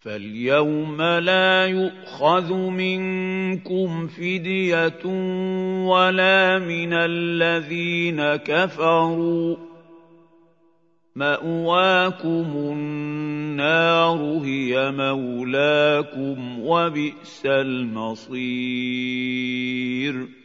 فَالْيَوْمَ لَا يُؤْخَذُ مِنكُمْ فِدْيَةٌ وَلَا مِنَ الَّذِينَ كَفَرُوا ۚ مَأْوَاكُمُ النَّارُ هِيَ مَوْلَاكُمْ ۖ وَبِئْسَ الْمَصِيرُ